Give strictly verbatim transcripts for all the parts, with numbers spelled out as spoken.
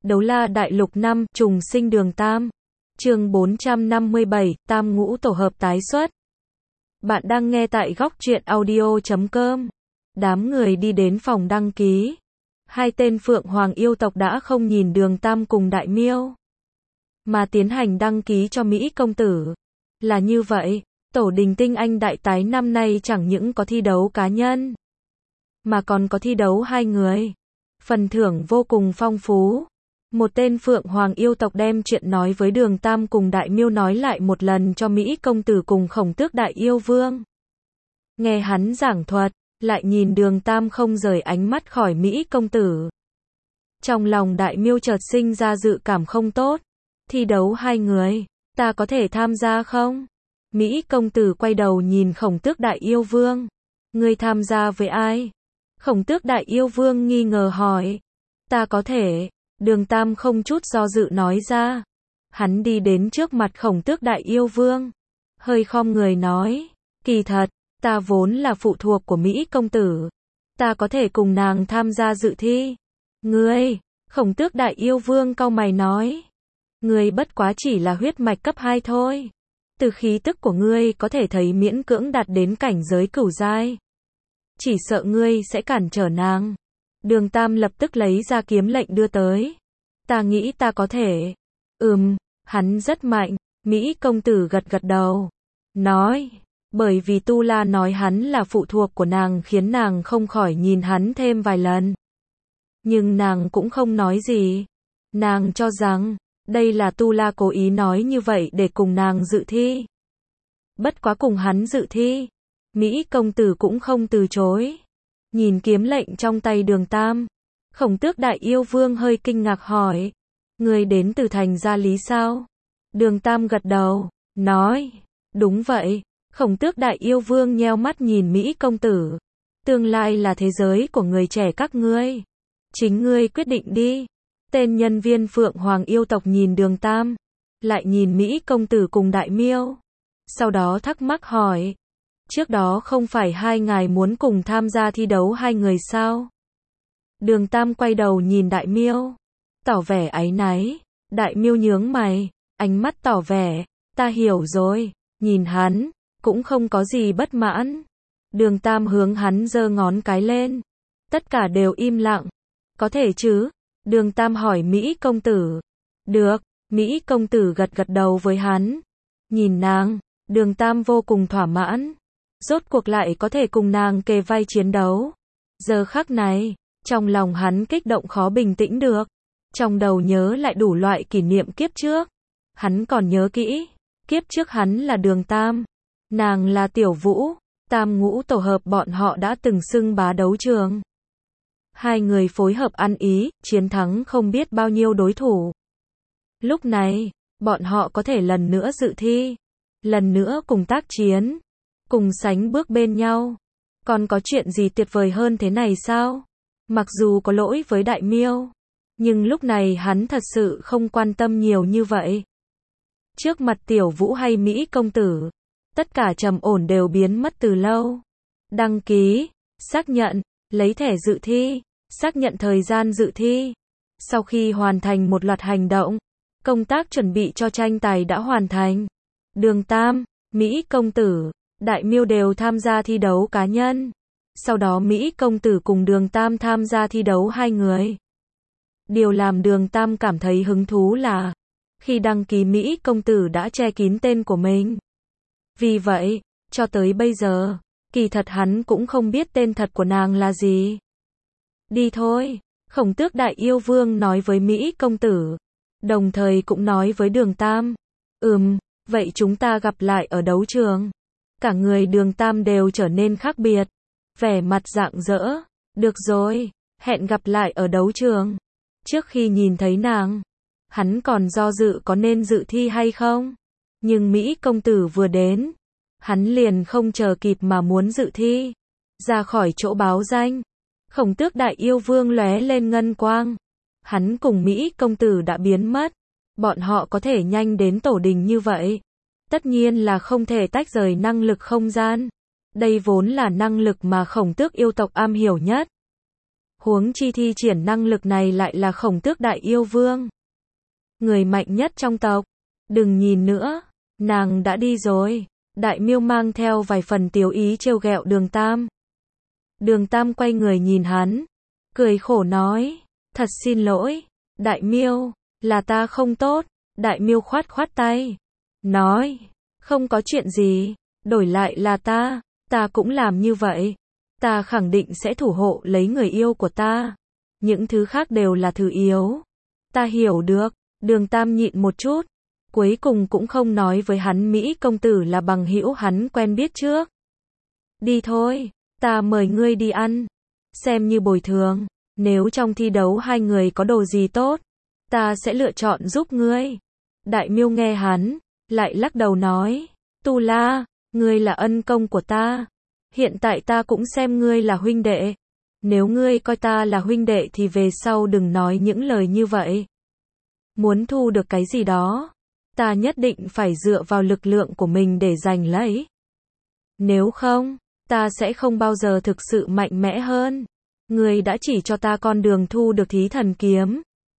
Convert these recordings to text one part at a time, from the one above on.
Đấu La Đại Lục năm, trùng sinh Đường Tam. Chương bốn trăm năm mươi bảy, Tam Ngũ tổ hợp tái xuất. Bạn đang nghe tại góc truyện audio chấm com. Đám người đi đến phòng đăng ký. Hai tên Phượng Hoàng yêu tộc đã không nhìn Đường Tam cùng Đại Miêu, mà tiến hành đăng ký cho Mỹ công tử. Là như vậy, tổ đình tinh anh đại tái năm nay chẳng những có thi đấu cá nhân, mà còn có thi đấu hai người. Phần thưởng vô cùng phong phú. Một tên Phượng Hoàng yêu tộc đem chuyện nói với Đường Tam cùng Đại Miêu nói lại một lần cho Mỹ công tử cùng Khổng Tước Đại Yêu Vương. Nghe hắn giảng thuật, lại nhìn Đường Tam không rời ánh mắt khỏi Mỹ công tử. Trong lòng Đại Miêu chợt sinh ra dự cảm không tốt. Thi đấu hai người, ta có thể tham gia không? Mỹ công tử quay đầu nhìn Khổng Tước Đại Yêu Vương. Ngươi tham gia với ai? Khổng Tước Đại Yêu Vương nghi ngờ hỏi. Ta có thể. Đường Tam không chút do dự nói ra. Hắn đi đến trước mặt Khổng Tước Đại Yêu Vương, hơi khom người nói, kỳ thật, ta vốn là phụ thuộc của Mỹ công tử. Ta có thể cùng nàng tham gia dự thi. Ngươi, Khổng Tước Đại Yêu Vương cau mày nói, ngươi bất quá chỉ là huyết mạch cấp hai thôi. Từ khí tức của ngươi có thể thấy miễn cưỡng đạt đến cảnh giới cửu giai. Chỉ sợ ngươi sẽ cản trở nàng. Đường Tam lập tức lấy ra kiếm lệnh đưa tới. Ta nghĩ ta có thể. Ừm, hắn rất mạnh. Mỹ công tử gật gật đầu. Nói, bởi vì Tu La nói hắn là phụ thuộc của nàng khiến nàng không khỏi nhìn hắn thêm vài lần. Nhưng nàng cũng không nói gì. Nàng cho rằng, đây là Tu La cố ý nói như vậy để cùng nàng dự thi. Bất quá cùng hắn dự thi, Mỹ công tử cũng không từ chối. Nhìn kiếm lệnh trong tay Đường Tam, Khổng Tước Đại Yêu Vương hơi kinh ngạc hỏi, ngươi đến từ thành Gia Lý sao? Đường Tam gật đầu, nói, đúng vậy. Khổng Tước Đại Yêu Vương nheo mắt nhìn Mỹ công tử, tương lai là thế giới của người trẻ các ngươi. Chính ngươi quyết định đi. Tên nhân viên Phượng Hoàng yêu tộc nhìn Đường Tam, lại nhìn Mỹ công tử cùng Đại Miêu. Sau đó thắc mắc hỏi, trước đó không phải hai ngài muốn cùng tham gia thi đấu hai người sao? Đường Tam quay đầu nhìn Đại Miêu, tỏ vẻ áy náy. Đại Miêu nhướng mày, ánh mắt tỏ vẻ, ta hiểu rồi. Nhìn hắn, cũng không có gì bất mãn. Đường Tam hướng hắn giơ ngón cái lên. Tất cả đều im lặng. Có thể chứ? Đường Tam hỏi Mỹ công tử. Được. Mỹ công tử gật gật đầu với hắn. Nhìn nàng, Đường Tam vô cùng thỏa mãn. Rốt cuộc lại có thể cùng nàng kề vai chiến đấu. Giờ khắc này, trong lòng hắn kích động khó bình tĩnh được. Trong đầu nhớ lại đủ loại kỷ niệm kiếp trước. Hắn còn nhớ kỹ, kiếp trước hắn là Đường Tam, nàng là Tiểu Vũ. Tam ngũ tổ hợp bọn họ đã từng xưng bá đấu trường. Hai người phối hợp ăn ý, chiến thắng không biết bao nhiêu đối thủ. Lúc này, bọn họ có thể lần nữa dự thi, lần nữa cùng tác chiến, cùng sánh bước bên nhau. Còn có chuyện gì tuyệt vời hơn thế này sao? Mặc dù có lỗi với Đại Miêu, nhưng lúc này hắn thật sự không quan tâm nhiều như vậy. Trước mặt Tiểu Vũ hay Mỹ công tử, tất cả trầm ổn đều biến mất từ lâu. Đăng ký, xác nhận, lấy thẻ dự thi, xác nhận thời gian dự thi. Sau khi hoàn thành một loạt hành động, công tác chuẩn bị cho tranh tài đã hoàn thành. Đường Tam, Mỹ công tử, Đại Miêu đều tham gia thi đấu cá nhân. Sau đó Mỹ công tử cùng Đường Tam tham gia thi đấu hai người. Điều làm Đường Tam cảm thấy hứng thú là, khi đăng ký Mỹ công tử đã che kín tên của mình. Vì vậy, cho tới bây giờ, kỳ thật hắn cũng không biết tên thật của nàng là gì. Đi thôi, Khổng Tước Đại Yêu Vương nói với Mỹ công tử, đồng thời cũng nói với Đường Tam. Ừm, vậy chúng ta gặp lại ở đấu trường. Cả người Đường Tam đều trở nên khác biệt, vẻ mặt rạng rỡ. Được rồi, hẹn gặp lại ở đấu trường. Trước khi nhìn thấy nàng, hắn còn do dự có nên dự thi hay không. Nhưng Mỹ công tử vừa đến, hắn liền không chờ kịp mà muốn dự thi. Ra khỏi chỗ báo danh, Khổng Tước Đại Yêu Vương lóe lên ngân quang. Hắn cùng Mỹ công tử đã biến mất. Bọn họ có thể nhanh đến tổ đình như vậy, tất nhiên là không thể tách rời năng lực không gian. Đây vốn là năng lực mà Khổng Tước yêu tộc am hiểu nhất. Huống chi thi triển năng lực này lại là Khổng Tước Đại Yêu Vương. Người mạnh nhất trong tộc. Đừng nhìn nữa, nàng đã đi rồi. Đại Miêu mang theo vài phần tiếu ý trêu ghẹo Đường Tam. Đường Tam quay người nhìn hắn, cười khổ nói, thật xin lỗi, Đại Miêu, là ta không tốt. Đại Miêu khoát khoát tay, nói, không có chuyện gì, đổi lại là ta, ta cũng làm như vậy. Ta khẳng định sẽ thủ hộ lấy người yêu của ta. Những thứ khác đều là thứ yếu. Ta hiểu được. Đường Tam nhịn một chút, cuối cùng cũng không nói với hắn Mỹ công tử là bằng hữu hắn quen biết trước. Đi thôi, ta mời ngươi đi ăn, xem như bồi thường. Nếu trong thi đấu hai người có đồ gì tốt, ta sẽ lựa chọn giúp ngươi. Đại Miêu nghe hắn, lại lắc đầu nói, Tu La, ngươi là ân công của ta. Hiện tại ta cũng xem ngươi là huynh đệ. Nếu ngươi coi ta là huynh đệ thì về sau đừng nói những lời như vậy. Muốn thu được cái gì đó, ta nhất định phải dựa vào lực lượng của mình để giành lấy. Nếu không, ta sẽ không bao giờ thực sự mạnh mẽ hơn. Ngươi đã chỉ cho ta con đường thu được thí thần kiếm.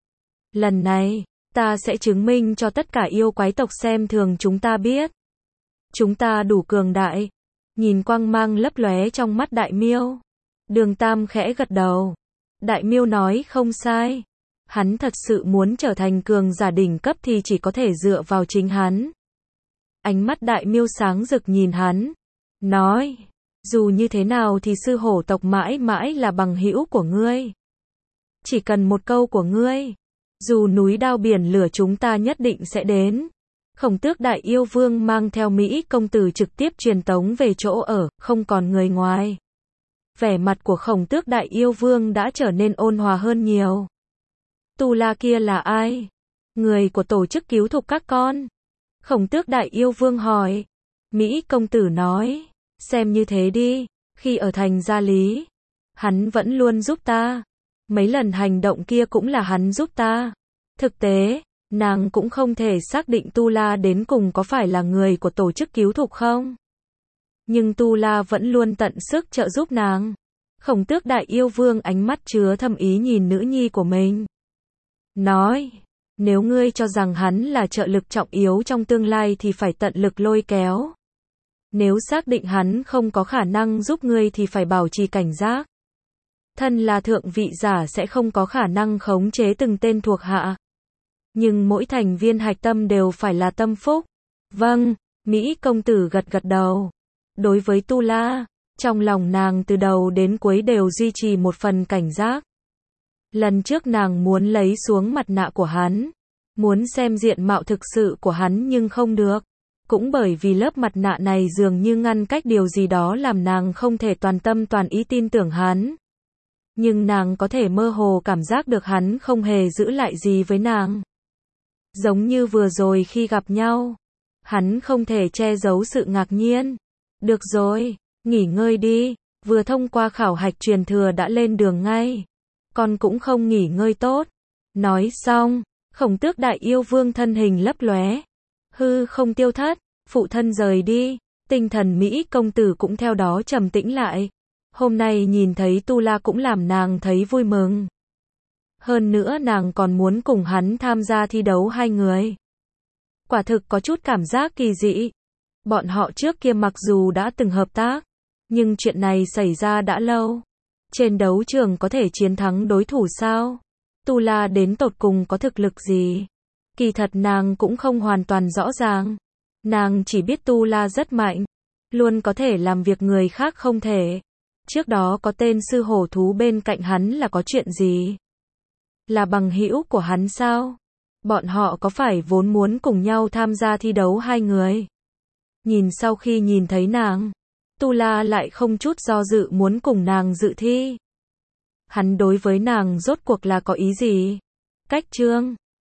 Lần này, ta sẽ chứng minh cho tất cả yêu quái tộc xem thường chúng ta biết. Chúng ta đủ cường đại. Nhìn quang mang lấp lóe trong mắt Đại Miêu, Đường Tam khẽ gật đầu. Đại Miêu nói không sai. Hắn thật sự muốn trở thành cường giả đỉnh cấp thì chỉ có thể dựa vào chính hắn. Ánh mắt Đại Miêu sáng rực nhìn hắn, nói, dù như thế nào thì sư hổ tộc mãi mãi là bằng hữu của ngươi. Chỉ cần một câu của ngươi, dù núi đao biển lửa chúng ta nhất định sẽ đến. Khổng Tước Đại Yêu Vương mang theo Mỹ công tử trực tiếp truyền tống về chỗ ở, không còn người ngoài. Vẻ mặt của Khổng Tước Đại Yêu Vương đã trở nên ôn hòa hơn nhiều. Tu La kia là ai? Người của tổ chức cứu thục các con. Khổng Tước Đại Yêu Vương hỏi. Mỹ công tử nói, xem như thế đi, khi ở thành Gia Lý, hắn vẫn luôn giúp ta. Mấy lần hành động kia cũng là hắn giúp ta. Thực tế, nàng cũng không thể xác định Tu La đến cùng có phải là người của tổ chức cứu thục không. Nhưng Tu La vẫn luôn tận sức trợ giúp nàng. Khổng Tước Đại Yêu Vương ánh mắt chứa thâm ý nhìn nữ nhi của mình. Nói, nếu ngươi cho rằng hắn là trợ lực trọng yếu trong tương lai thì phải tận lực lôi kéo. Nếu xác định hắn không có khả năng giúp ngươi thì phải bảo trì cảnh giác. Thân là thượng vị giả sẽ không có khả năng khống chế từng tên thuộc hạ. Nhưng mỗi thành viên hạch tâm đều phải là tâm phúc. Vâng, Mỹ công tử gật gật đầu. Đối với Tu La, trong lòng nàng từ đầu đến cuối đều duy trì một phần cảnh giác. Lần trước nàng muốn lấy xuống mặt nạ của hắn, muốn xem diện mạo thực sự của hắn nhưng không được. Cũng bởi vì lớp mặt nạ này dường như ngăn cách điều gì đó làm nàng không thể toàn tâm toàn ý tin tưởng hắn. Nhưng nàng có thể mơ hồ cảm giác được hắn không hề giữ lại gì với nàng. Giống như vừa rồi khi gặp nhau, hắn không thể che giấu sự ngạc nhiên. Được rồi, nghỉ ngơi đi, vừa thông qua khảo hạch truyền thừa đã lên đường ngay. Con cũng không nghỉ ngơi tốt. Nói xong, Khổng Tước Đại Yêu Vương thân hình lấp lóe, hư không tiêu thất, phụ thân rời đi, tinh thần Mỹ công tử cũng theo đó trầm tĩnh lại. Hôm nay nhìn thấy Tu La cũng làm nàng thấy vui mừng. Hơn nữa nàng còn muốn cùng hắn tham gia thi đấu hai người. Quả thực có chút cảm giác kỳ dị. Bọn họ trước kia mặc dù đã từng hợp tác, nhưng chuyện này xảy ra đã lâu. Trên đấu trường có thể chiến thắng đối thủ sao? Tu La đến tột cùng có thực lực gì? Kỳ thật nàng cũng không hoàn toàn rõ ràng. Nàng chỉ biết Tu La rất mạnh, luôn có thể làm việc người khác không thể. Trước đó có tên sư hổ thú bên cạnh hắn là có chuyện gì? Là bằng hữu của hắn sao? Bọn họ có phải vốn muốn cùng nhau tham gia thi đấu hai người? Nhìn sau khi nhìn thấy nàng, Tu La lại không chút do dự muốn cùng nàng dự thi. Hắn đối với nàng rốt cuộc là có ý gì? Cách chương